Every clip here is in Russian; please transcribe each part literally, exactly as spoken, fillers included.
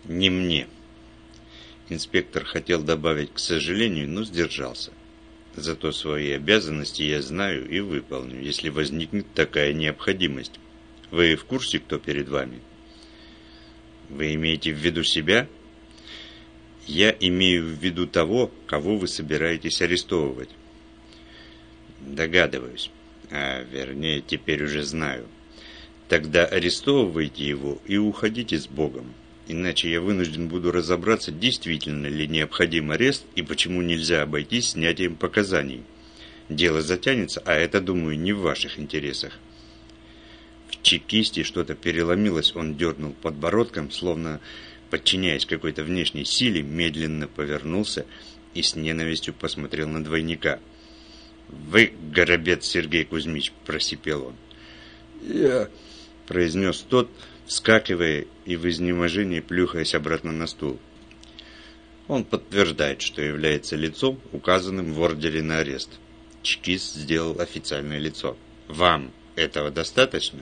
Не мне. Инспектор хотел добавить «к сожалению», но сдержался. Зато свои обязанности я знаю и выполню, если возникнет такая необходимость. Вы в курсе, кто перед вами? Вы имеете в виду себя? Я имею в виду того, кого вы собираетесь арестовывать. Догадываюсь. А вернее, теперь уже знаю. Тогда арестовывайте его и уходите с Богом. Иначе я вынужден буду разобраться, действительно ли необходим арест и почему нельзя обойтись снятием показаний. Дело затянется, а это, думаю, не в ваших интересах. В чекисте что-то переломилось, он дернул подбородком, словно подчиняясь какой-то внешней силе, медленно повернулся и с ненавистью посмотрел на двойника. «Вы, горобец Сергей Кузьмич!» – просипел он. «Я...» – произнес тот, вскакивая и в изнеможении плюхаясь обратно на стул. Он подтверждает, что является лицом, указанным в ордере на арест. Чекист сделал официальное лицо. Вам этого достаточно?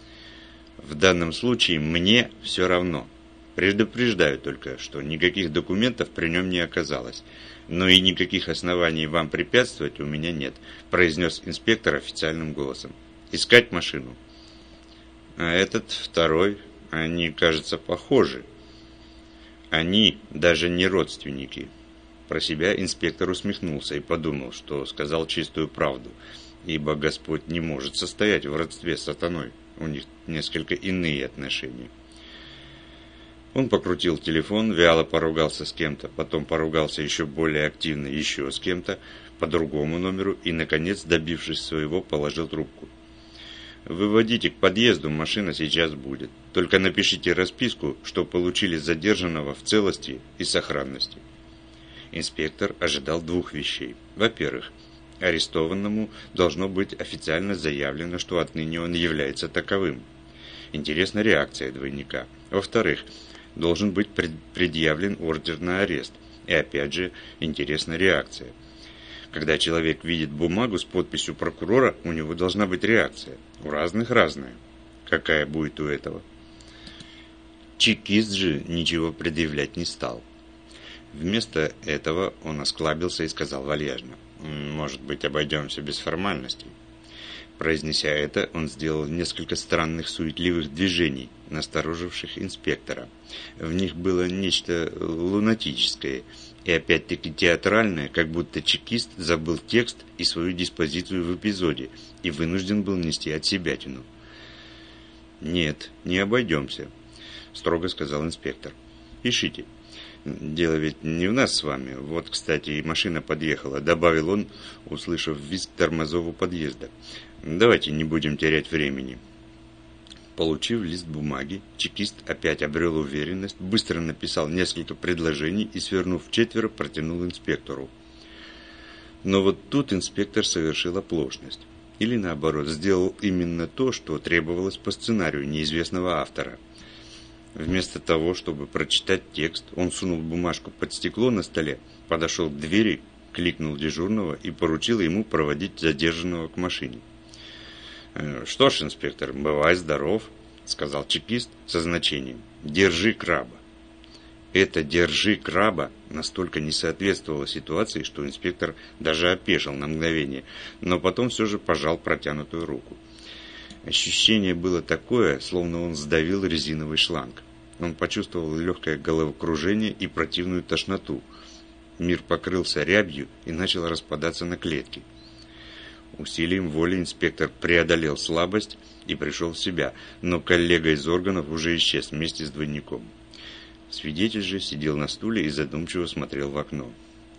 В данном случае мне все равно. Предупреждаю только, что никаких документов при нем не оказалось. Но и никаких оснований вам препятствовать у меня нет, произнес инспектор официальным голосом. Искать машину. А этот второй, они, кажется, похожи. Они даже не родственники. Про себя инспектор усмехнулся и подумал, что сказал чистую правду, ибо Господь не может состоять в родстве с сатаной. У них несколько иные отношения. Он покрутил телефон, вяло поругался с кем-то, потом поругался еще более активно еще с кем-то по другому номеру и, наконец, добившись своего, положил трубку. «Выводите к подъезду, машина сейчас будет. Только напишите расписку, что получили задержанного в целости и сохранности». Инспектор ожидал двух вещей. Во-первых, арестованному должно быть официально заявлено, что отныне он является таковым. Интересна реакция двойника. Во-вторых, должен быть предъявлен ордер на арест. И опять же, интересна реакция. Когда человек видит бумагу с подписью прокурора, у него должна быть реакция. У разных разная. Какая будет у этого? Чекист же ничего предъявлять не стал. Вместо этого он осклабился и сказал вальяжно: «Может быть, обойдемся без формальностей». Произнеся это, он сделал несколько странных суетливых движений, настороживших инспектора. В них было нечто лунатическое и опять-таки театральное, как будто чекист забыл текст и свою диспозицию в эпизоде и вынужден был нести отсебятину. «Нет, не обойдемся», – строго сказал инспектор. «Пишите. Дело ведь не в нас с вами. Вот, кстати, и машина подъехала», – добавил он, услышав визг тормозов у подъезда. «Давайте не будем терять времени». Получив лист бумаги, чекист опять обрел уверенность, быстро написал несколько предложений и, свернув вчетверо, протянул инспектору. Но вот тут инспектор совершил оплошность. Или, наоборот, сделал именно то, что требовалось по сценарию неизвестного автора. Вместо того, чтобы прочитать текст, он сунул бумажку под стекло на столе, подошел к двери, кликнул дежурного и поручил ему проводить задержанного к машине. «Что ж, инспектор, бывай здоров», — сказал чекист со значением. «Держи краба». Это «держи краба» настолько не соответствовало ситуации, что инспектор даже опешил на мгновение, но потом все же пожал протянутую руку. Ощущение было такое, словно он сдавил резиновый шланг. Он почувствовал легкое головокружение и противную тошноту. Мир покрылся рябью и начал распадаться на клетки. Усилием воли инспектор преодолел слабость и пришел в себя, но коллега из органов уже исчез вместе с двойником. Свидетель же сидел на стуле и задумчиво смотрел в окно.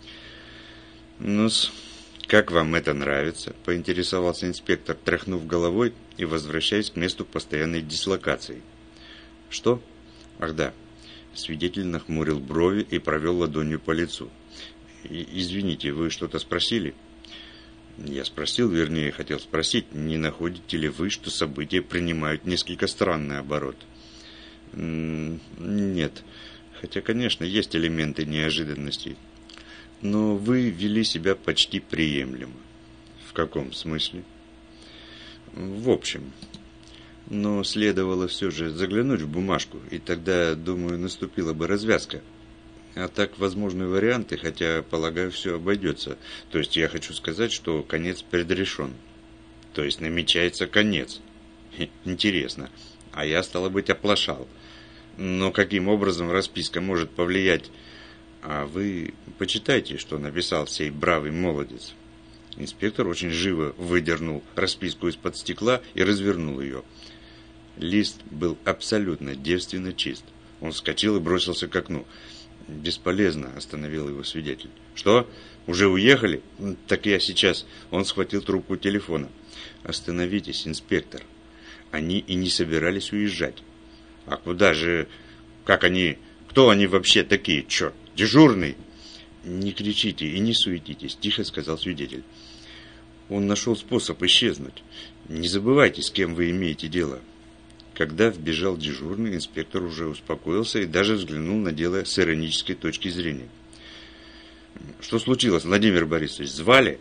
«Ну-с, как вам это нравится?» – поинтересовался инспектор, тряхнув головой и возвращаясь к месту постоянной дислокации. «Что? Ах да». Свидетель нахмурил брови и провел ладонью по лицу. «Извините, вы что-то спросили?» Я спросил, вернее, хотел спросить, не находите ли вы, что события принимают несколько странный оборот? Нет, хотя, конечно, есть элементы неожиданностей. Но вы вели себя почти приемлемо. В каком смысле? В общем, Но следовало все же заглянуть в бумажку, и тогда, думаю, наступила бы развязка. А так, возможны варианты, хотя, полагаю, все обойдется. То есть я хочу сказать, что конец предрешен. То есть намечается конец. Интересно. А я, стало быть, оплошал. Но каким образом расписка может повлиять? А вы почитайте, что написал сей бравый молодец. Инспектор очень живо выдернул расписку из-под стекла и развернул ее. Лист был абсолютно девственно чист. Он вскочил и бросился к окну. «Бесполезно», — остановил его свидетель. «Что? Уже уехали? Так я сейчас». Он схватил трубку телефона. «Остановитесь, инспектор. Они и не собирались уезжать». «А куда же? Как они? Кто они вообще такие? Черт, дежурный?» «Не кричите и не суетитесь», — тихо сказал свидетель. «Он нашел способ исчезнуть. Не забывайте, с кем вы имеете дело». Когда вбежал дежурный, инспектор уже успокоился и даже взглянул на дело с иронической точки зрения. «Что случилось, Владимир Борисович? Звали?»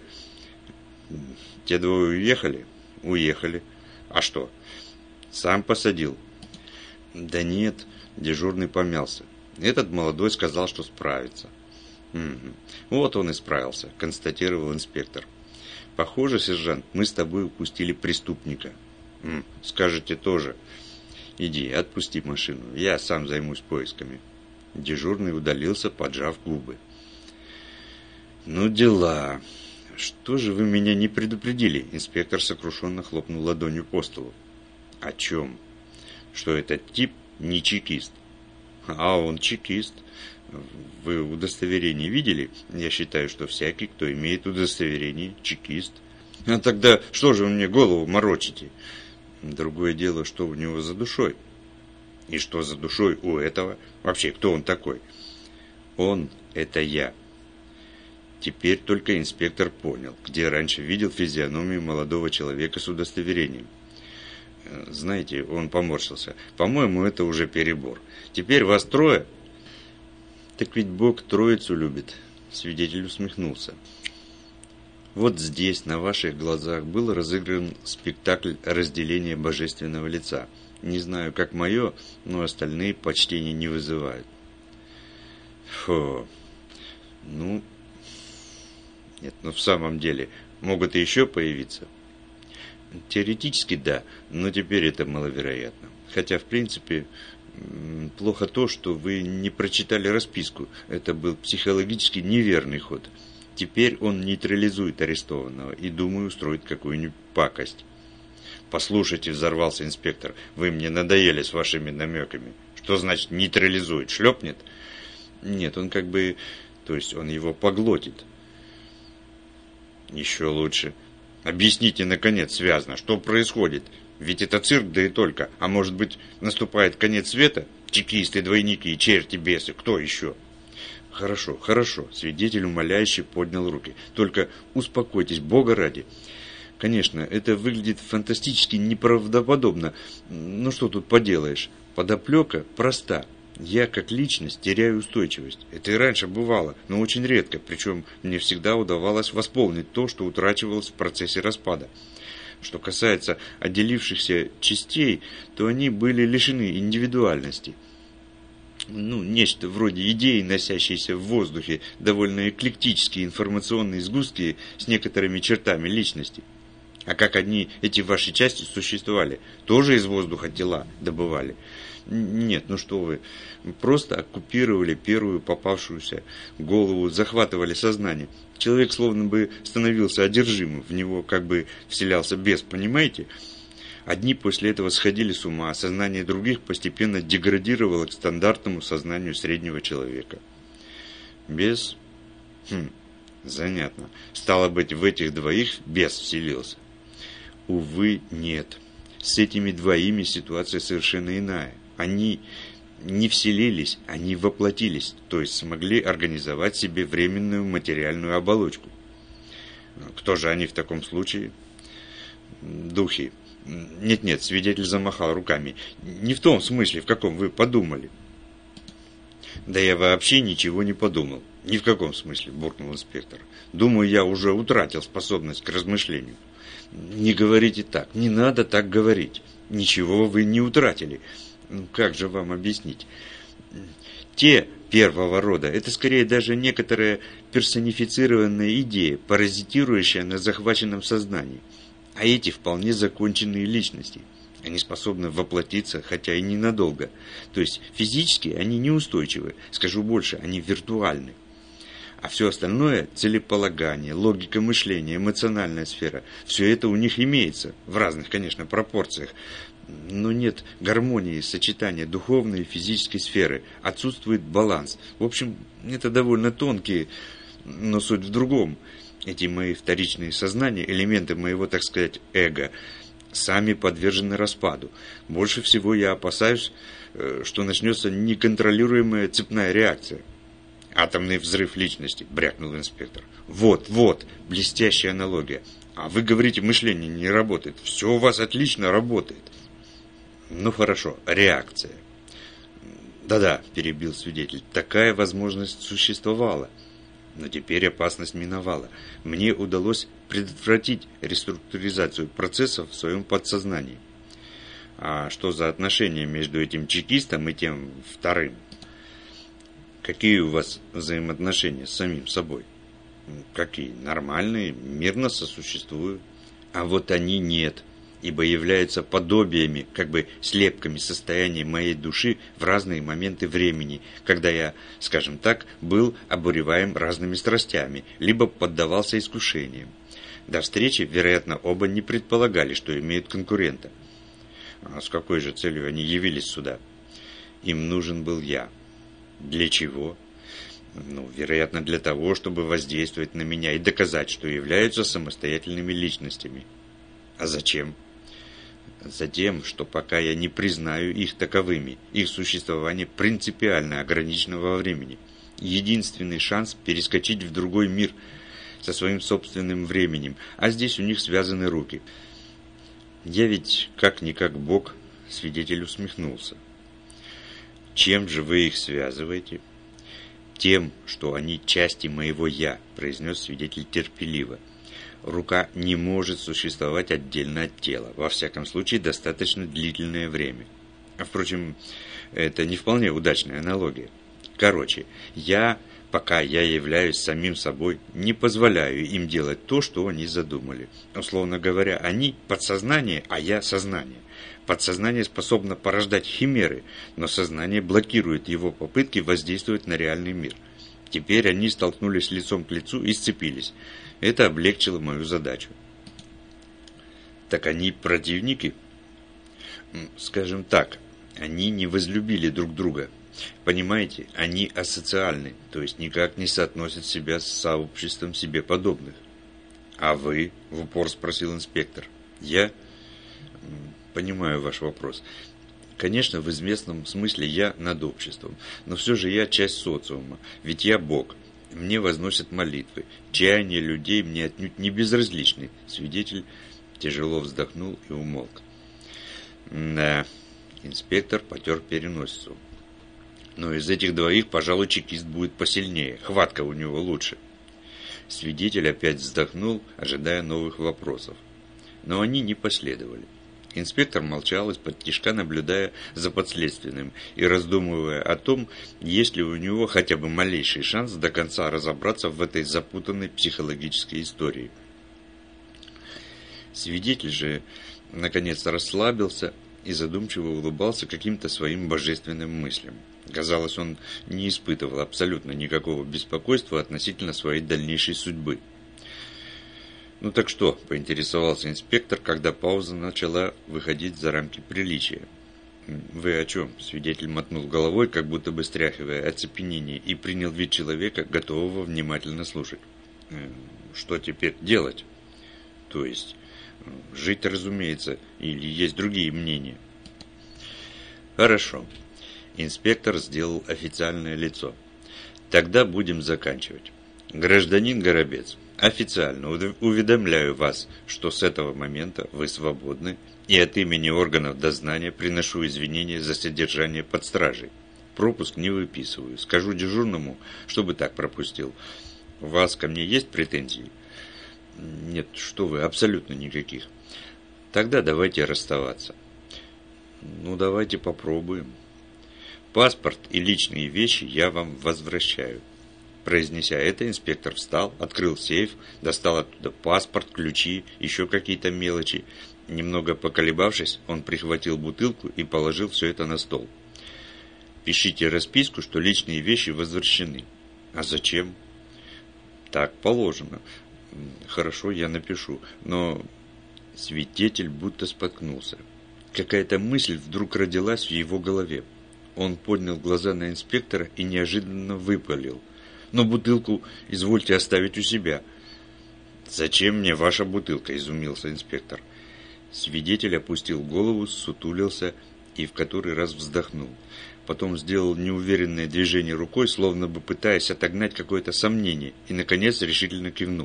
«Те двое уехали?» «Уехали. А что?» «Сам посадил». «Да нет», – дежурный помялся. «Этот молодой сказал, что справится». «Угу. Вот он и справился», – констатировал инспектор. «Похоже, сержант, мы с тобой упустили преступника». М, «Скажете тоже». «Иди, отпусти машину, я сам займусь поисками». Дежурный удалился, поджав губы. «Ну дела. Что же вы меня не предупредили?» Инспектор сокрушенно хлопнул ладонью по столу. «О чем?» «Что этот тип не чекист». «А он чекист. Вы удостоверение видели? Я считаю, что всякий, кто имеет удостоверение, чекист». «А тогда что же вы мне голову морочите?» «Другое дело, что у него за душой». «И что за душой у этого? Вообще, кто он такой?» «Он – это я». Теперь только инспектор понял, где раньше видел физиономию молодого человека с удостоверением. Знаете, он поморщился. «По-моему, это уже перебор. Теперь вас трое?» «Так ведь Бог троицу любит», – свидетель усмехнулся. «Вот здесь, на ваших глазах, был разыгран спектакль разделения божественного лица. Не знаю, как мое, но остальные почтения не вызывают». «Фу, ну, нет, ну в самом деле, могут и еще появиться?» «Теоретически да, но теперь это маловероятно. Хотя, в принципе, плохо то, что вы не прочитали расписку. Это был психологически неверный ход. Теперь он нейтрализует арестованного и, думаю, устроит какую-нибудь пакость». «Послушайте», — взорвался инспектор, — «вы мне надоели с вашими намеками. Что значит нейтрализует? Шлепнет?» «Нет, он как бы... То есть он его поглотит». «Еще лучше. Объясните, наконец, связно, что происходит? Ведь это цирк, да и только. А может быть, наступает конец света? Чекисты, двойники, черти, бесы, кто еще?» «Хорошо, хорошо», — свидетель умоляюще поднял руки. «Только успокойтесь, Бога ради. Конечно, это выглядит фантастически неправдоподобно. Ну что тут поделаешь? Подоплека проста. Я, как личность, теряю устойчивость. Это и раньше бывало, но очень редко. Причем мне всегда удавалось восполнить то, что утрачивалось в процессе распада. Что касается отделившихся частей, то они были лишены индивидуальности. Ну, нечто вроде идеи, носящейся в воздухе, довольно эклектические информационные сгустки с некоторыми чертами личности. А как одни эти ваши части существовали? Тоже из воздуха тела добывали? Нет, ну что вы, просто оккупировали первую попавшуюся голову, захватывали сознание. Человек словно бы становился одержимым, в него как бы вселялся бес, понимаете? Одни после этого сходили с ума, а сознание других постепенно деградировало к стандартному сознанию среднего человека. Бес? Хм, занятно. Стало быть, в этих двоих бес вселился. Увы, нет. С этими двоими ситуация совершенно иная. Они не вселились, они воплотились, то есть смогли организовать себе временную материальную оболочку. Кто же они в таком случае? Духи. Нет-нет, свидетель замахал руками. Не в том смысле, в каком вы подумали. Да я вообще ничего не подумал. Ни в каком смысле, буркнул инспектор. Думаю, я уже утратил способность к размышлению. Не говорите так, не надо так говорить. Ничего вы не утратили. Ну, как же вам объяснить? Те первого рода, это скорее даже некоторая персонифицированная идея, паразитирующая на захваченном сознании. А эти вполне законченные личности. Они способны воплотиться, хотя и ненадолго. То есть физически они неустойчивы. Скажу больше, они виртуальны. А все остальное, целеполагание, логика мышления, эмоциональная сфера, все это у них имеется. В разных, конечно, пропорциях. Но нет гармонии, сочетания духовной и физической сферы. Отсутствует баланс. В общем, это довольно тонкие, но суть в другом. Эти мои вторичные сознания, элементы моего, так сказать, эго, сами подвержены распаду. Больше всего я опасаюсь, что начнется неконтролируемая цепная реакция. Атомный взрыв личности, брякнул инспектор. Вот, вот, блестящая аналогия. А вы говорите, мышление не работает. Все у вас отлично работает. Ну хорошо, реакция. Да-да, перебил свидетель, такая возможность существовала. Но теперь опасность миновала. Мне удалось предотвратить реструктуризацию процессов в своем подсознании. А что за отношения между этим чекистом и тем вторым? Какие у вас взаимоотношения с самим собой? Какие? Нормальные, мирно сосуществую. А вот они нет, ибо являются подобиями, как бы слепками состояния моей души в разные моменты времени, когда я, скажем так, был обуреваем разными страстями, либо поддавался искушениям. До встречи, вероятно, оба не предполагали, что имеют конкурента. А с какой же целью они явились сюда? Им нужен был я. Для чего? Ну, вероятно, для того, чтобы воздействовать на меня и доказать, что являются самостоятельными личностями. А зачем? Затем, что пока я не признаю их таковыми, их существование принципиально ограничено во времени. Единственный шанс перескочить в другой мир со своим собственным временем, а здесь у них связаны руки. Я ведь как-никак Бог, свидетель усмехнулся. Чем же вы их связываете? Тем, что они части моего «я», произнес свидетель терпеливо. Рука не может существовать отдельно от тела, во всяком случае достаточно длительное время. А впрочем, это не вполне удачная аналогия. Короче, я, пока я являюсь самим собой, не позволяю им делать то, что они задумали. Условно говоря, они подсознание, а я сознание. Подсознание способно порождать химеры, но сознание блокирует его попытки воздействовать на реальный мир. Теперь они столкнулись лицом к лицу и сцепились. Это облегчило мою задачу. Так они противники? Скажем так, они не возлюбили друг друга. Понимаете, они асоциальны, то есть никак не соотносят себя с сообществом себе подобных. А вы? В упор спросил инспектор. Я? Понимаю ваш вопрос. Конечно, в известном смысле я над обществом, но все же я часть социума, ведь я Бог. Мне возносят молитвы. Чаяния людей мне отнюдь не безразличны. Свидетель тяжело вздохнул и умолк. Да, инспектор потер переносицу. Но из этих двоих, пожалуй, чекист будет посильнее. Хватка у него лучше. Свидетель опять вздохнул, ожидая новых вопросов. Но они не последовали. Инспектор молчал, из-под тишка наблюдая за подследственным и раздумывая о том, есть ли у него хотя бы малейший шанс до конца разобраться в этой запутанной психологической истории. Свидетель же наконец расслабился и задумчиво улыбался каким-то своим божественным мыслям. Казалось, он не испытывал абсолютно никакого беспокойства относительно своей дальнейшей судьбы. «Ну так что?» – поинтересовался инспектор, когда пауза начала выходить за рамки приличия. «Вы о чем?» – свидетель мотнул головой, как будто бы стряхивая оцепенение, и принял вид человека, готового внимательно слушать. «Что теперь делать?» «То есть, жить, разумеется, или есть другие мнения?» «Хорошо». Инспектор сделал официальное лицо. «Тогда будем заканчивать. Гражданин Горобец, официально уведомляю вас, что с этого момента вы свободны, и от имени органов дознания приношу извинения за содержание под стражей. Пропуск не выписываю. Скажу дежурному, чтобы так пропустил. У вас ко мне есть претензии?» Нет, что вы, абсолютно никаких. Тогда давайте расставаться. Ну, давайте попробуем. Паспорт и личные вещи я вам возвращаю. Произнеся это, инспектор встал, открыл сейф, достал оттуда паспорт, ключи, еще какие-то мелочи. Немного поколебавшись, он прихватил бутылку и положил все это на стол. Пишите расписку, что личные вещи возвращены. А зачем? Так положено. Хорошо, я напишу. Но свидетель будто споткнулся. Какая-то мысль вдруг родилась в его голове. Он поднял глаза на инспектора и неожиданно выпалил. «Но бутылку извольте оставить у себя». «Зачем мне ваша бутылка?» – изумился инспектор. Свидетель опустил голову, сутулился и в который раз вздохнул. Потом сделал неуверенное движение рукой, словно бы пытаясь отогнать какое-то сомнение, и, наконец, решительно кивнул.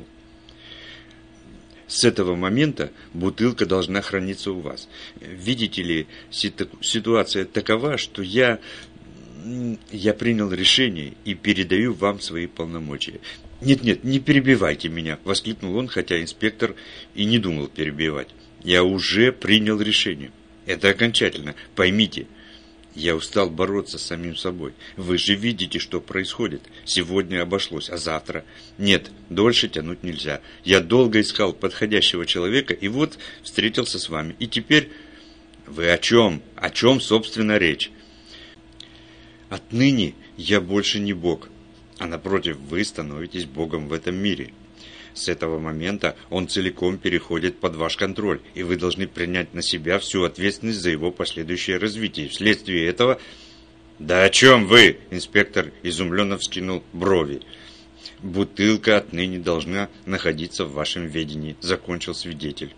«С этого момента бутылка должна храниться у вас. Видите ли, ситуация такова, что я... я принял решение и передаю вам свои полномочия». «Нет-нет, не перебивайте меня!» – воскликнул он, хотя инспектор и не думал перебивать. «Я уже принял решение. Это окончательно. Поймите». Я устал бороться с самим собой. Вы же видите, что происходит. Сегодня обошлось, а завтра? Нет, дольше тянуть нельзя. Я долго искал подходящего человека, и вот встретился с вами. И теперь... Вы о чем? О чем, собственно, речь? Отныне я больше не Бог, а напротив, вы становитесь Богом в этом мире. С этого момента он целиком переходит под ваш контроль, и вы должны принять на себя всю ответственность за его последующее развитие. Вследствие этого... «Да о чем вы?» – инспектор изумленно вскинул брови. «Бутылка отныне должна находиться в вашем ведении», – закончил свидетель.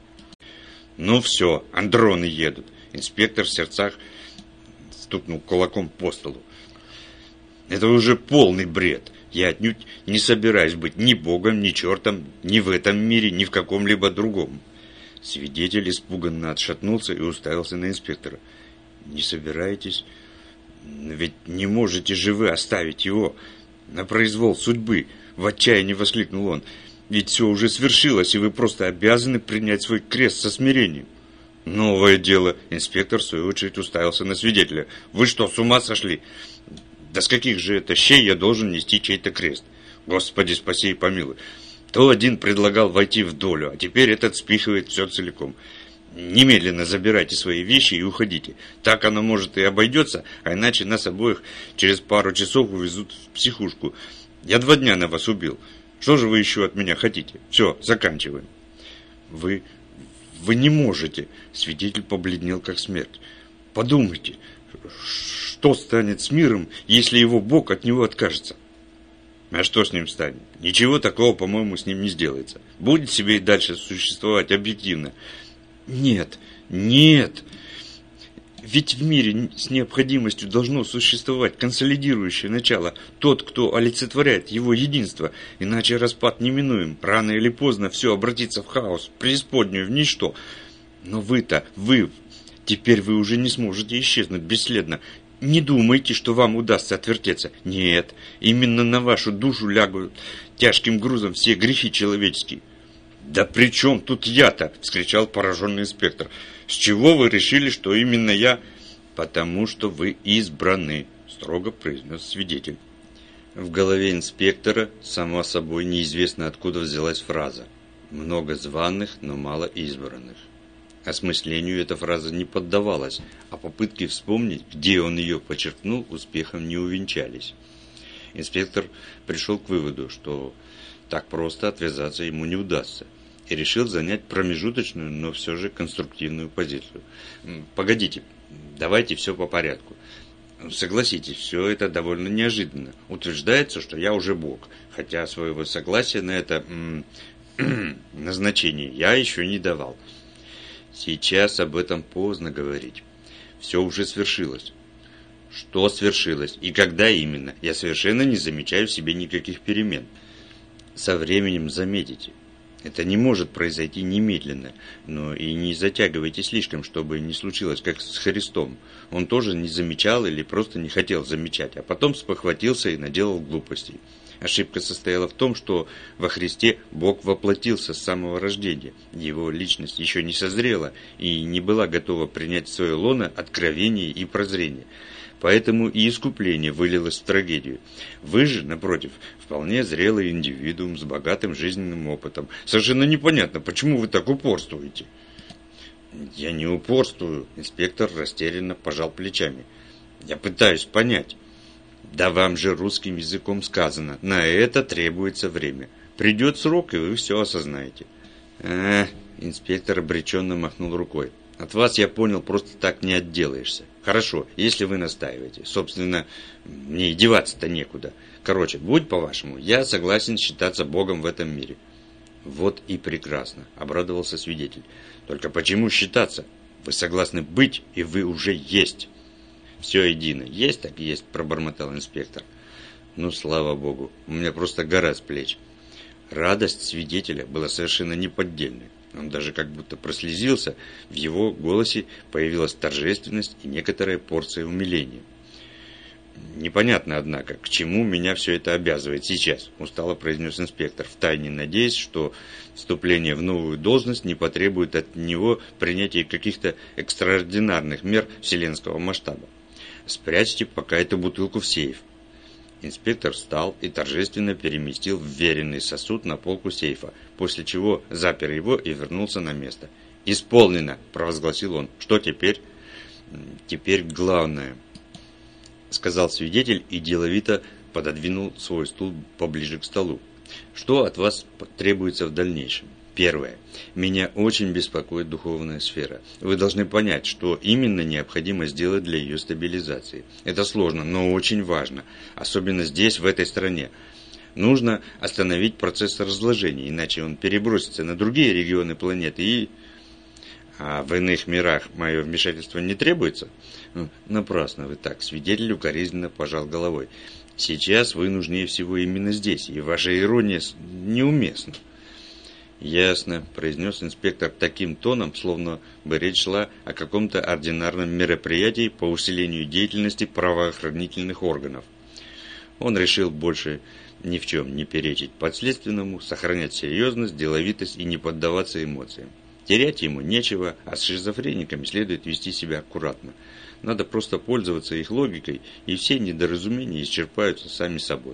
«Ну все, андроны едут». Инспектор в сердцах стукнул кулаком по столу. «Это уже полный бред. Я отнюдь не собираюсь быть ни богом, ни чертом, ни в этом мире, ни в каком-либо другом». Свидетель испуганно отшатнулся и уставился на инспектора. «Не собираетесь? Ведь не можете же вы оставить его на произвол судьбы!» В отчаянии воскликнул он. «Ведь все уже свершилось, и вы просто обязаны принять свой крест со смирением». «Новое дело!» Инспектор, в свою очередь, уставился на свидетеля. «Вы что, с ума сошли? Да с каких же это щей я должен нести чей-то крест? Господи, спаси и помилуй. То один предлагал войти в долю, а теперь этот спихивает все целиком. Немедленно забирайте свои вещи и уходите. Так оно, может, и обойдется, а иначе нас обоих через пару часов увезут в психушку. Я два дня на вас убил. Что же вы еще от меня хотите? Все, заканчиваем». Вы... вы не можете. Свидетель побледнел, как смерть. Подумайте, что станет с миром, если его Бог от него откажется? А что с ним станет? Ничего такого, по-моему, с ним не сделается. Будет себе и дальше существовать объективно. Нет, нет. Ведь в мире с необходимостью должно существовать консолидирующее начало, тот, кто олицетворяет его единство, иначе распад неминуем. Рано или поздно все обратится в хаос, в преисподнюю, в ничто. Но вы-то, вы, теперь вы уже не сможете исчезнуть бесследно. Не думайте, что вам удастся отвертеться. Нет, именно на вашу душу лягут тяжким грузом все грехи человеческие. «Да при чем тут я-то?» – вскричал пораженный инспектор. «С чего вы решили, что именно я?» «Потому что вы избраны», – строго произнес свидетель. В голове инспектора, само собой, неизвестно откуда взялась фраза «много званых, но мало избранных». Осмыслению эта фраза не поддавалась, а попытки вспомнить, где он ее подчеркнул, успехом не увенчались. Инспектор пришел к выводу, что так просто отвязаться ему не удастся, и решил занять промежуточную, но все же конструктивную позицию. «Погодите, давайте все по порядку. Согласитесь, все это довольно неожиданно. Утверждается, что я уже Бог, хотя своего согласия на это назначение я еще не давал. Сейчас об этом поздно говорить. Все уже свершилось». «Что свершилось? И когда именно? Я совершенно не замечаю в себе никаких перемен». «Со временем заметите. Это не может произойти немедленно, но и не затягивайте слишком, чтобы не случилось, как с Христом. Он тоже не замечал или просто не хотел замечать, а потом спохватился и наделал глупостей. Ошибка состояла в том, что во Христе Бог воплотился с самого рождения. Его личность еще не созрела и не была готова принять в свое лоно откровение и прозрение. Поэтому и искупление вылилось в трагедию. Вы же, напротив, вполне зрелый индивидуум с богатым жизненным опытом. Совершенно непонятно, почему вы так упорствуете. Я не упорствую, инспектор растерянно пожал плечами. Я пытаюсь понять. Да вам же русским языком сказано, на это требуется время. Придет срок, и вы все осознаете. А, инспектор обреченно махнул рукой. От вас, я понял, просто так не отделаешься. Хорошо, если вы настаиваете. Собственно, мне и деваться-то некуда. Короче, будь по-вашему, я согласен считаться Богом в этом мире. Вот и прекрасно, обрадовался свидетель. Только почему считаться? Вы согласны быть, и вы уже есть. Все едино. Есть так есть, пробормотал инспектор. Ну, слава богу, у меня просто гора с плеч. Радость свидетеля была совершенно неподдельной. Он даже как будто прослезился, в его голосе появилась торжественность и некоторая порция умиления. «Непонятно, однако, к чему меня все это обязывает сейчас», – устало произнес инспектор, втайне надеясь, что вступление в новую должность не потребует от него принятия каких-то экстраординарных мер вселенского масштаба. «Спрячьте пока эту бутылку в сейф». Инспектор встал и торжественно переместил вверенный сосуд на полку сейфа, после чего запер его и вернулся на место. «Исполнено!» – провозгласил он. «Что теперь?» «Теперь главное», – сказал свидетель и деловито пододвинул свой стул поближе к столу. «Что от вас требуется в дальнейшем?» Первое. Меня очень беспокоит духовная сфера. Вы должны понять, что именно необходимо сделать для ее стабилизации. Это сложно, но очень важно. Особенно здесь, в этой стране. Нужно остановить процесс разложения, иначе он перебросится на другие регионы планеты и... А в иных мирах мое вмешательство не требуется? Напрасно вы так. Свидетель укоризненно пожал головой. Сейчас вы нужнее всего именно здесь, и ваша ирония неуместна. «Ясно», – произнес инспектор таким тоном, словно бы речь шла о каком-то ординарном мероприятии по усилению деятельности правоохранительных органов. Он решил больше ни в чем не перечить подследственному, сохранять серьезность, деловитость и не поддаваться эмоциям. Терять ему нечего, а с шизофрениками следует вести себя аккуратно. Надо просто пользоваться их логикой, и все недоразумения исчерпаются сами собой.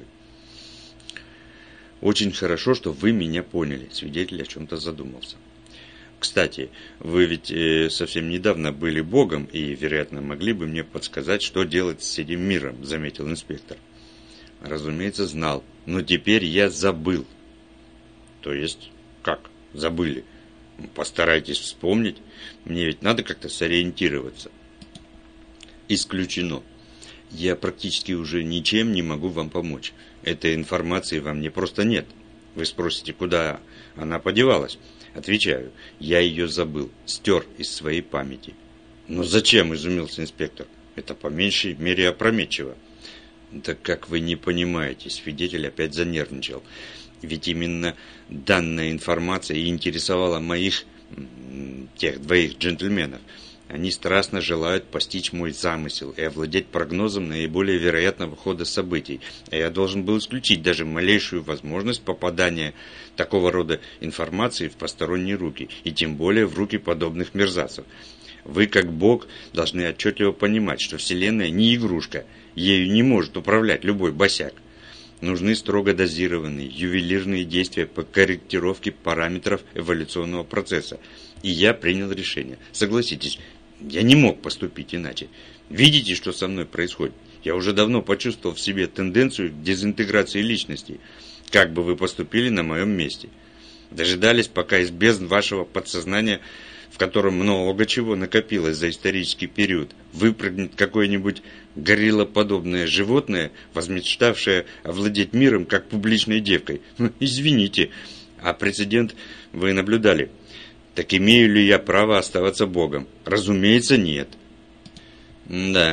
«Очень хорошо, что вы меня поняли», – свидетель о чем-то задумался. «Кстати, вы ведь э, совсем недавно были Богом и, вероятно, могли бы мне подсказать, что делать с этим миром», – заметил инспектор. «Разумеется, знал, но теперь я забыл». «То есть, как забыли? Постарайтесь вспомнить, мне ведь надо как-то сориентироваться». «Исключено. Я практически уже ничем не могу вам помочь. Этой информации во мне просто нет. Вы спросите, куда она подевалась? Отвечаю, я ее забыл, стер из своей памяти». «Но зачем?» – изумился инспектор. «Это по меньшей мере опрометчиво». «Да как вы не понимаете», – свидетель опять занервничал. «Ведь именно данная информация и интересовала моих, тех двоих джентльменов. Они страстно желают постичь мой замысел и овладеть прогнозом наиболее вероятного хода событий. А я должен был исключить даже малейшую возможность попадания такого рода информации в посторонние руки, и тем более в руки подобных мерзавцев. Вы, как Бог, должны отчетливо понимать, что Вселенная не игрушка, ею не может управлять любой босяк. Нужны строго дозированные, ювелирные действия по корректировке параметров эволюционного процесса. И я принял решение. Согласитесь, я не мог поступить иначе. Видите, что со мной происходит? Я уже давно почувствовал в себе тенденцию к дезинтеграции личности. Как бы вы поступили на моем месте? Дожидались, пока из бездн вашего подсознания, в котором много чего накопилось за исторический период, выпрыгнет какое-нибудь гориллоподобное животное, возмечтавшее овладеть миром как публичной девкой. Извините, а прецедент вы наблюдали. Так имею ли я право оставаться Богом? Разумеется, нет. Да,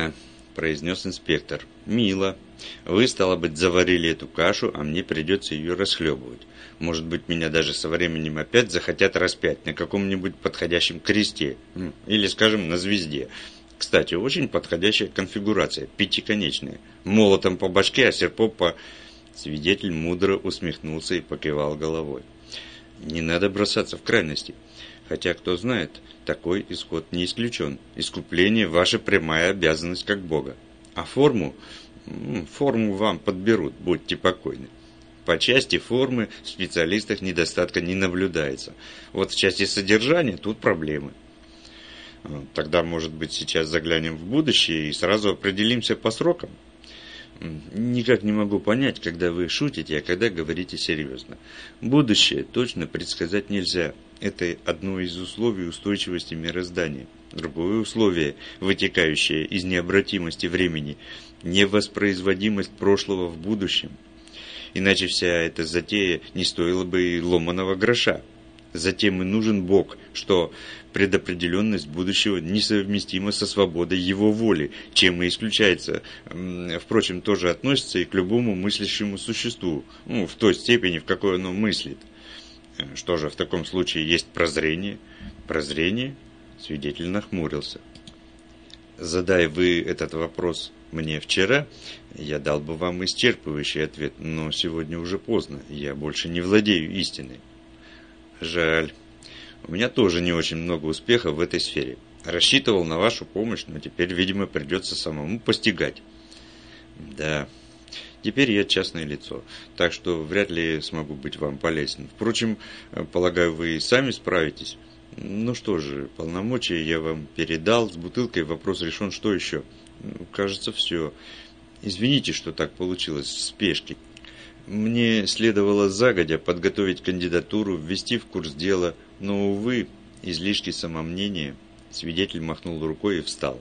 – произнес инспектор. «Мило. Вы, стало быть, заварили эту кашу, а мне придется ее расхлебывать. Может быть, меня даже со временем опять захотят распять на каком-нибудь подходящем кресте. Или, скажем, на звезде. Кстати, очень подходящая конфигурация, пятиконечная. Молотом по башке, а серпом по...» Свидетель мудро усмехнулся и покивал головой. «Не надо бросаться в крайности. Хотя, кто знает, такой исход не исключен. Искупление – ваша прямая обязанность как Бога. А форму? Форму вам подберут, будьте покойны. По части формы в специалистах недостатка не наблюдается. Вот в части содержания тут проблемы. Тогда, может быть, сейчас заглянем в будущее и сразу определимся по срокам? Никак не могу понять, когда вы шутите, а когда говорите серьезно. Будущее точно предсказать нельзя. Это одно из условий устойчивости мироздания. Другое условие, вытекающее из необратимости времени, невоспроизводимость прошлого в будущем. Иначе вся эта затея не стоила бы и ломаного гроша. Затем и нужен Бог, что предопределенность будущего несовместима со свободой Его воли, чем и исключается, впрочем, тоже относится и к любому мыслящему существу, ну, в той степени, в какой оно мыслит. Что же в таком случае есть прозрение? Прозрение? Свидетель нахмурился. Задай вы этот вопрос мне вчера, я дал бы вам исчерпывающий ответ, но сегодня уже поздно, я больше не владею истиной. Жаль. У меня тоже не очень много успеха в этой сфере. Рассчитывал на вашу помощь, но теперь, видимо, придется самому постигать. Да, теперь я частное лицо, так что вряд ли смогу быть вам полезен. Впрочем, полагаю, вы и сами справитесь. Ну что же, полномочия я вам передал, с бутылкой вопрос решен, что еще? Ну, кажется, все. Извините, что так получилось в спешке. Мне следовало загодя подготовить кандидатуру, ввести в курс дела, но, увы, излишки самомнения. Свидетель махнул рукой и встал.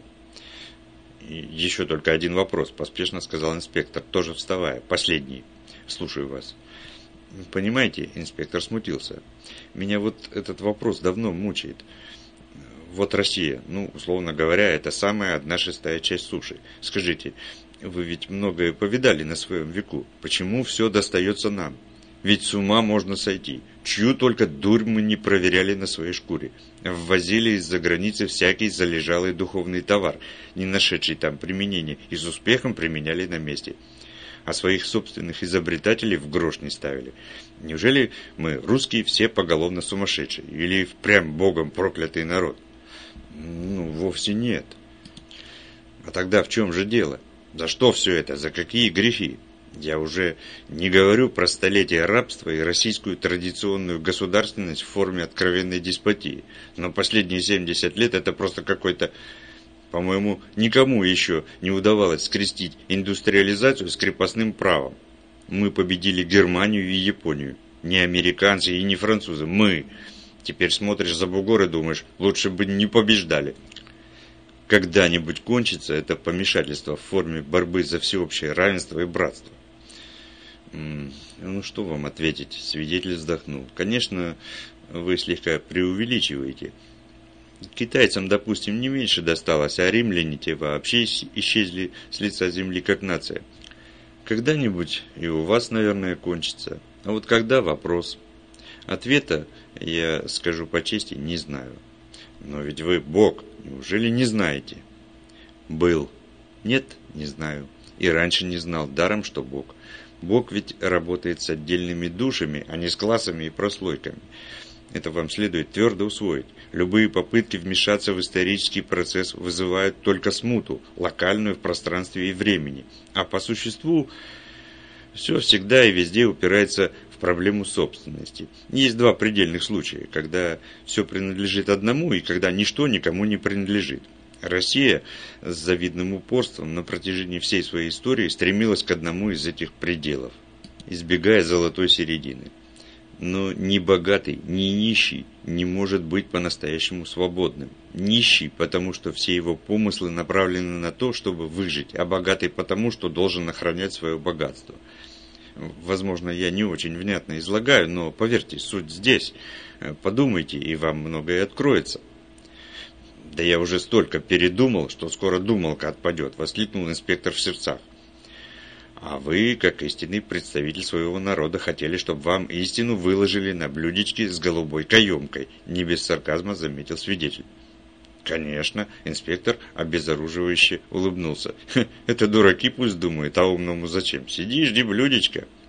«Еще только один вопрос», – поспешно сказал инспектор, тоже вставая. «Последний. Слушаю вас». «Понимаете», – инспектор смутился, – «меня вот этот вопрос давно мучает. Вот Россия, ну, условно говоря, это самая одна шестая часть суши. Скажите, вы ведь многое повидали на своем веку. Почему все достается нам? Ведь с ума можно сойти. Чью только дурь мы не проверяли на своей шкуре. Ввозили из-за границы всякий залежалый духовный товар, не нашедший там применения, и с успехом применяли на месте. А своих собственных изобретателей в грош не ставили. Неужели мы, русские, все поголовно сумасшедшие? Или впрямь богом проклятый народ? Ну, вовсе нет. А тогда в чем же дело? За что все это? За какие грехи? Я уже не говорю про столетия рабства и российскую традиционную государственность в форме откровенной деспотии. Но последние семьдесят лет это просто какой-то... По-моему, никому еще не удавалось скрестить индустриализацию с крепостным правом. Мы победили Германию и Японию. Не американцы и не французы. Мы. Теперь смотришь за бугор и думаешь, лучше бы не побеждали. Когда-нибудь кончится это помешательство в форме борьбы за всеобщее равенство и братство. Ну что вам ответить? Свидетель вздохнул. Конечно, вы слегка преувеличиваете. Китайцам, допустим, не меньше досталось, а римляне те вообще исчезли с лица земли как нация. Когда-нибудь и у вас, наверное, кончится. А вот когда — вопрос. Ответа, я скажу по чести, не знаю. Но ведь вы Бог, неужели не знаете? Был. Нет, не знаю. И раньше не знал, даром что Бог. Бог ведь работает с отдельными душами, а не с классами и прослойками. Это вам следует твердо усвоить. Любые попытки вмешаться в исторический процесс вызывают только смуту, локальную в пространстве и времени. А по существу все всегда и везде упирается в проблему собственности. Есть два предельных случая, когда все принадлежит одному и когда ничто никому не принадлежит. Россия с завидным упорством на протяжении всей своей истории стремилась к одному из этих пределов, избегая золотой середины. Но ни богатый, ни нищий не может быть по-настоящему свободным. Нищий, потому что все его помыслы направлены на то, чтобы выжить, а богатый потому, что должен охранять свое богатство. Возможно, я не очень внятно излагаю, но поверьте, суть здесь. Подумайте, и вам многое откроется. «Это я уже столько передумал, что скоро думалка отпадет», — воскликнул инспектор в сердцах. «А вы, как истинный представитель своего народа, хотели, чтобы вам истину выложили на блюдечке с голубой каемкой», — не без сарказма заметил свидетель. «Конечно», — инспектор обезоруживающе улыбнулся. «Это дураки пусть думают, а умному зачем? Сиди и жди блюдечка».